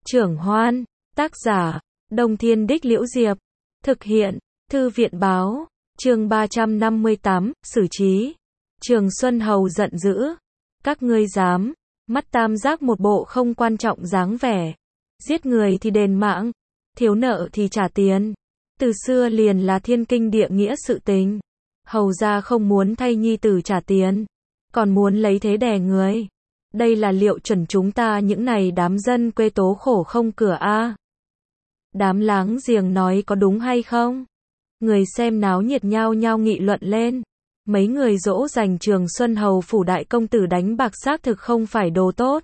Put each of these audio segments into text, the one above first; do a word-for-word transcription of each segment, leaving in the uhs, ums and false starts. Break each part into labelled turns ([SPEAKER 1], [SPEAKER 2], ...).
[SPEAKER 1] Trưởng Hoan, tác giả, Đông Thiên Đích Liễu Diệp, thực hiện, Thư viện Báo, chương ba trăm năm mươi tám, xử trí. Trường Xuân Hầu giận dữ, các ngươi dám, mắt tam giác một bộ không quan trọng dáng vẻ, giết người thì đền mạng, thiếu nợ thì trả tiền, từ xưa liền là thiên kinh địa nghĩa sự tình. Hầu gia không muốn thay nhi tử trả tiền, còn muốn lấy thế đè người. Đây là liệu chuẩn chúng ta những này đám dân quê tố khổ không cửa a. Đám láng giềng nói có đúng hay không? Người xem náo nhiệt nhao nhao nghị luận lên. Mấy người dỗ dành Trường Xuân Hầu phủ đại công tử đánh bạc xác thực không phải đồ tốt.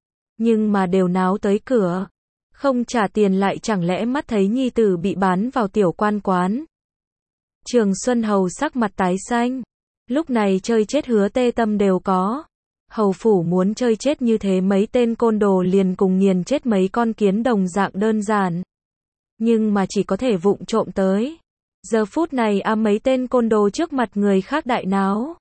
[SPEAKER 1] Nhưng mà đều náo tới cửa. Không trả tiền lại chẳng lẽ mắt thấy nhi tử bị bán vào tiểu quan quán. Trường Xuân Hầu sắc mặt tái xanh. Lúc này chơi chết hứa tê tâm đều có. Hầu phủ muốn chơi chết như thế mấy tên côn đồ liền cùng nghiền chết mấy con kiến đồng dạng đơn giản. Nhưng mà chỉ có thể vụng trộm tới. Giờ phút này a mấy tên côn đồ trước mặt người khác đại náo.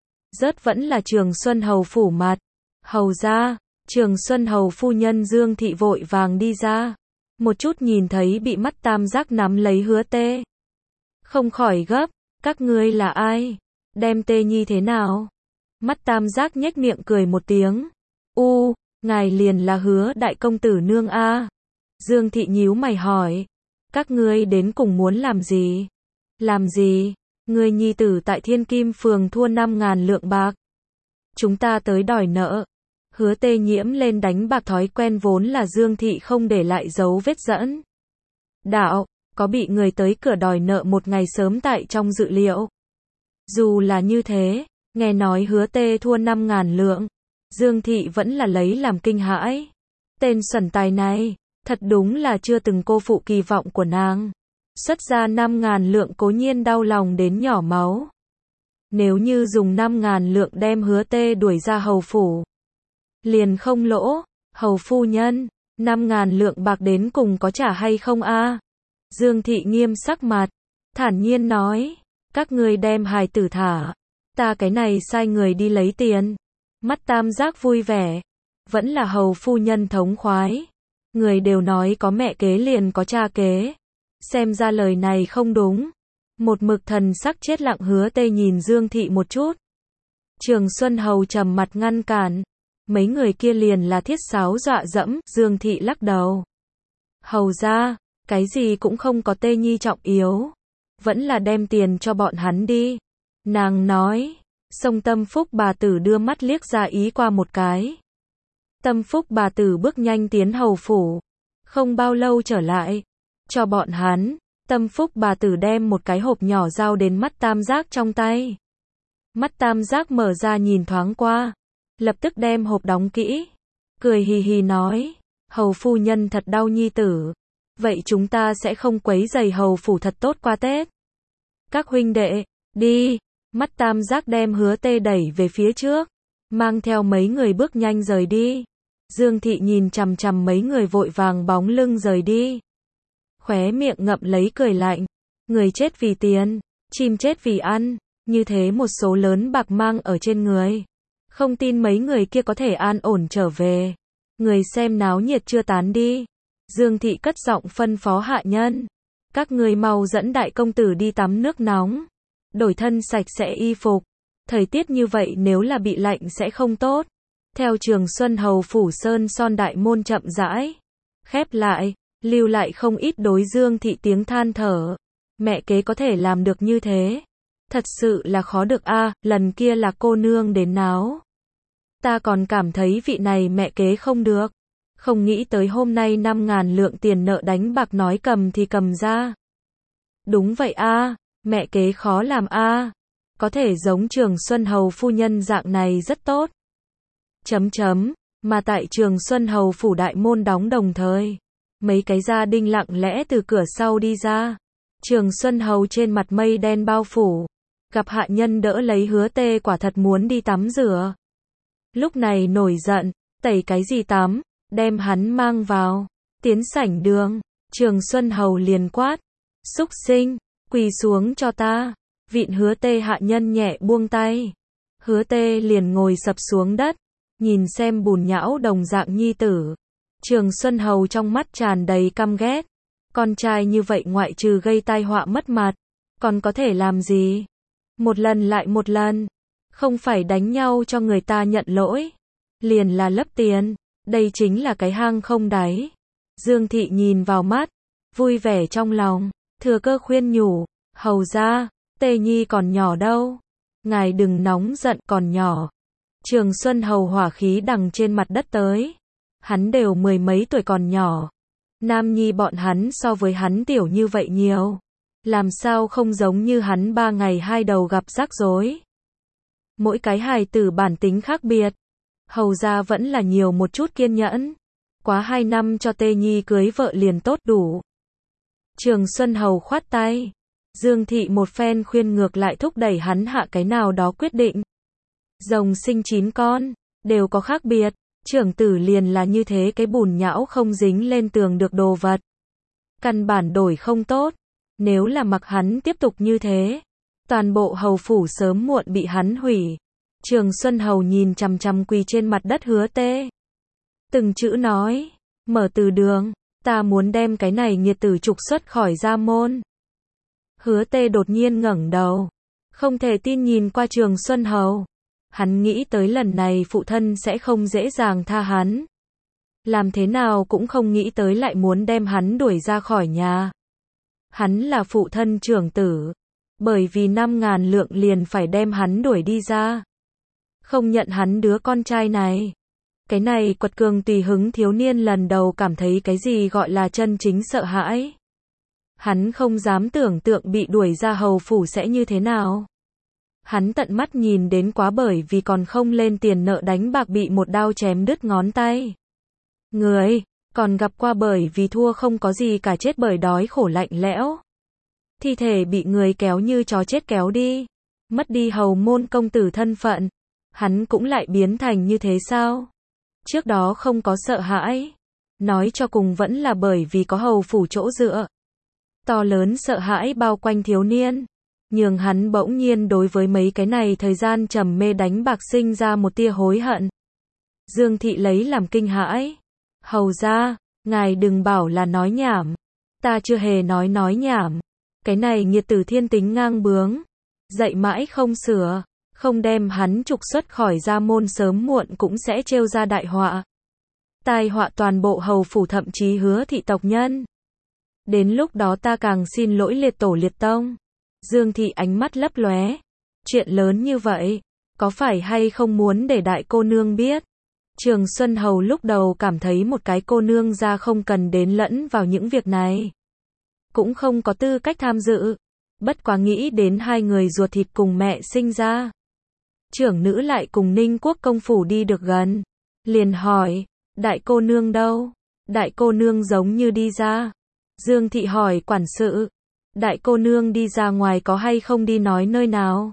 [SPEAKER 1] Rớt vẫn là Trường Xuân Hầu phủ mặt. Hầu ra, Trường Xuân Hầu phu nhân Dương Thị vội vàng đi ra. Một chút nhìn thấy bị mắt tam giác nắm lấy hứa tê. Không khỏi gấp, các ngươi là ai? Đem tê nhi thế nào? Mắt tam giác nhếch miệng cười một tiếng. U, ngài liền là hứa đại công tử nương a. Dương Thị nhíu mày hỏi. Các ngươi đến cùng muốn làm gì? Làm gì? Ngươi nhi tử tại Thiên Kim phường thua năm ngàn lượng bạc. Chúng ta tới đòi nợ. Hứa tê nhiễm lên đánh bạc thói quen vốn là Dương Thị không để lại dấu vết dẫn. Đạo, có bị người tới cửa đòi nợ một ngày sớm tại trong dự liệu. Dù là như thế, nghe nói hứa tê thua năm ngàn lượng. Dương Thị vẫn là lấy làm kinh hãi. Tên xuẩn tài này, thật đúng là chưa từng cô phụ kỳ vọng của nàng. Xuất ra năm ngàn lượng cố nhiên đau lòng đến nhỏ máu. Nếu như dùng năm ngàn lượng đem hứa tê đuổi ra hầu phủ. Liền không lỗ, hầu phu nhân, năm ngàn lượng bạc đến cùng có trả hay không a? Dương Thị nghiêm sắc mặt, thản nhiên nói, các ngươi đem hài tử thả, ta cái này sai người đi lấy tiền. Mắt tam giác vui vẻ, vẫn là hầu phu nhân thống khoái. Người đều nói có mẹ kế liền có cha kế. Xem ra lời này không đúng. Một mực thần sắc chết lặng hứa tê nhìn Dương Thị một chút. Trường Xuân Hầu trầm mặt ngăn cản. Mấy người kia liền là thiết sáo dọa dẫm. Dương Thị lắc đầu. Hầu ra, cái gì cũng không có tê nhi trọng yếu. Vẫn là đem tiền cho bọn hắn đi. Nàng nói. Song Tâm Phúc bà tử đưa mắt liếc ra ý qua một cái. Tâm Phúc bà tử bước nhanh tiến hầu phủ. Không bao lâu trở lại. Cho bọn hắn. Tâm Phúc bà tử đem một cái hộp nhỏ giao đến mắt tam giác trong tay. Mắt tam giác mở ra nhìn thoáng qua. Lập tức đem hộp đóng kỹ. Cười hì hì nói. Hầu phu nhân thật đau nhi tử. Vậy chúng ta sẽ không quấy rầy hầu phủ thật tốt qua Tết. Các huynh đệ, đi. Mắt tam giác đem hứa tê đẩy về phía trước. Mang theo mấy người bước nhanh rời đi. Dương Thị nhìn chằm chằm mấy người vội vàng bóng lưng rời đi. Khóe miệng ngậm lấy cười lạnh. Người chết vì tiền, chim chết vì ăn. Như thế một số lớn bạc mang ở trên người. Không tin mấy người kia có thể an ổn trở về. Người xem náo nhiệt chưa tán đi. Dương Thị cất giọng phân phó hạ nhân. Các người mau dẫn đại công tử đi tắm nước nóng. Đổi thân sạch sẽ y phục. Thời tiết như vậy nếu là bị lạnh sẽ không tốt. Theo Trường Xuân Hầu phủ sơn son đại môn chậm rãi. Khép lại, lưu lại không ít đối Dương Thị tiếng than thở. Mẹ kế có thể làm được như thế. Thật sự là khó được a. Lần kia là cô nương đến náo. Ta còn cảm thấy vị này mẹ kế không được. Không nghĩ tới hôm nay năm ngàn lượng tiền nợ đánh bạc nói cầm thì cầm ra. Đúng vậy a, mẹ kế khó làm a. Có thể giống Trường Xuân Hầu phu nhân dạng này rất tốt. Chấm chấm, mà tại Trường Xuân Hầu phủ đại môn đóng đồng thời. Mấy cái gia đình lặng lẽ từ cửa sau đi ra. Trường Xuân Hầu trên mặt mây đen bao phủ. Gặp hạ nhân đỡ lấy hứa tê quả thật muốn đi tắm rửa. Lúc này nổi giận, tẩy cái gì tắm, đem hắn mang vào. Tiến sảnh đường, Trường Xuân Hầu liền quát. Súc sinh, quỳ xuống cho ta. Vịn hứa tê hạ nhân nhẹ buông tay. Hứa tê liền ngồi sập xuống đất. Nhìn xem bùn nhão đồng dạng nhi tử. Trường Xuân Hầu trong mắt tràn đầy căm ghét. Con trai như vậy ngoại trừ gây tai họa mất mặt, còn có thể làm gì? Một lần lại một lần. Không phải đánh nhau cho người ta nhận lỗi. Liền là lấp tiền. Đây chính là cái hang không đáy. Dương Thị nhìn vào mắt. Vui vẻ trong lòng. Thừa cơ khuyên nhủ. Hầu ra, Tê Nhi còn nhỏ đâu. Ngài đừng nóng giận, còn nhỏ. Trường Xuân Hầu hỏa khí đằng trên mặt đất tới. Hắn đều mười mấy tuổi còn nhỏ. Nam nhi bọn hắn so với hắn tiểu như vậy nhiều. Làm sao không giống như hắn ba ngày hai đầu gặp rắc rối. Mỗi cái hài tử bản tính khác biệt. Hầu ra vẫn là nhiều một chút kiên nhẫn. Quá hai năm cho Tê Nhi cưới vợ liền tốt đủ. Trường Xuân Hầu khoát tay. Dương Thị một phen khuyên ngược lại thúc đẩy hắn hạ cái nào đó quyết định. Rồng sinh chín con, đều có khác biệt. Trưởng tử liền là như thế, cái bùn nhão không dính lên tường được đồ vật. Căn bản đổi không tốt. Nếu là mặc hắn tiếp tục như thế, toàn bộ hầu phủ sớm muộn bị hắn hủy. Trường Xuân Hầu nhìn chằm chằm quỳ trên mặt đất Hứa Tê. Từng chữ nói, mở từ đường, ta muốn đem cái này nghiệt tử trục xuất khỏi gia môn. Hứa Tê đột nhiên ngẩng đầu, không thể tin nhìn qua Trường Xuân Hầu. Hắn nghĩ tới lần này phụ thân sẽ không dễ dàng tha hắn. Làm thế nào cũng không nghĩ tới lại muốn đem hắn đuổi ra khỏi nhà. Hắn là phụ thân trưởng tử, bởi vì năm ngàn lượng liền phải đem hắn đuổi đi ra. Không nhận hắn đứa con trai này. Cái này quật cường tùy hứng thiếu niên lần đầu cảm thấy cái gì gọi là chân chính sợ hãi. Hắn không dám tưởng tượng bị đuổi ra hầu phủ sẽ như thế nào. Hắn tận mắt nhìn đến quá, bởi vì còn không lên tiền nợ đánh bạc bị một đao chém đứt ngón tay. Người, còn gặp qua bởi vì thua không có gì cả chết bởi đói khổ lạnh lẽo. Thi thể bị người kéo như chó chết kéo đi. Mất đi hầu môn công tử thân phận. Hắn cũng lại biến thành như thế sao? Trước đó không có sợ hãi. Nói cho cùng vẫn là bởi vì có hầu phủ chỗ dựa. To lớn sợ hãi bao quanh thiếu niên. Nhường hắn bỗng nhiên đối với mấy cái này thời gian trầm mê đánh bạc sinh ra một tia hối hận. Dương Thị lấy làm kinh hãi. Hầu ra, ngài đừng bảo là nói nhảm. Ta chưa hề nói nói nhảm. Cái này nghiệt tử thiên tính ngang bướng. Dạy mãi không sửa. Không đem hắn trục xuất khỏi gia môn sớm muộn cũng sẽ trêu ra đại họa. Tai họa toàn bộ hầu phủ thậm chí Hứa thị tộc nhân. Đến lúc đó ta càng xin lỗi liệt tổ liệt tông. Dương Thị ánh mắt lấp lóe. Chuyện lớn như vậy, có phải hay không muốn để đại cô nương biết? Trường Xuân Hầu lúc đầu cảm thấy một cái cô nương ra không cần đến lẫn vào những việc này. Cũng không có tư cách tham dự. Bất quá nghĩ đến hai người ruột thịt cùng mẹ sinh ra. Trưởng nữ lại cùng Ninh Quốc công phủ đi được gần. Liền hỏi, đại cô nương đâu? Đại cô nương giống như đi ra. Dương Thị hỏi quản sự. Đại cô nương đi ra ngoài có hay không đi nói nơi nào?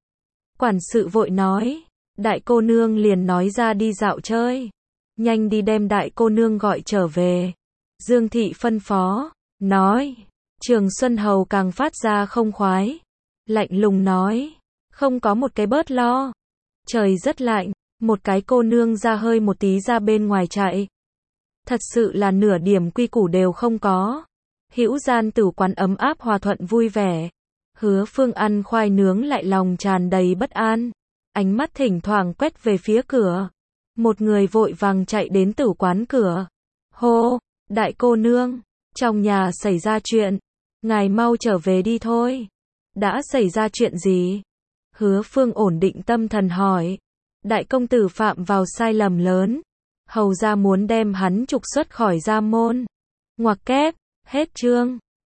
[SPEAKER 1] Quản sự vội nói. Đại cô nương liền nói ra đi dạo chơi. Nhanh đi đem đại cô nương gọi trở về. Dương Thị phân phó. Nói. Trường Xuân Hầu càng phát ra không khoái. Lạnh lùng nói. Không có một cái bớt lo. Trời rất lạnh. Một cái cô nương ra hơi một tí ra bên ngoài chạy. Thật sự là nửa điểm quy củ đều không có. Hữu gian tử quán ấm áp hòa thuận vui vẻ. Hứa Phương ăn khoai nướng lại lòng tràn đầy bất an. Ánh mắt thỉnh thoảng quét về phía cửa. Một người vội vàng chạy đến tử quán cửa. Hô, đại cô nương, trong nhà xảy ra chuyện. Ngài mau trở về đi thôi. Đã xảy ra chuyện gì? Hứa Phương ổn định tâm thần hỏi. Đại công tử phạm vào sai lầm lớn. Hầu ra muốn đem hắn trục xuất khỏi gia môn. Ngoặc kép, hết chương.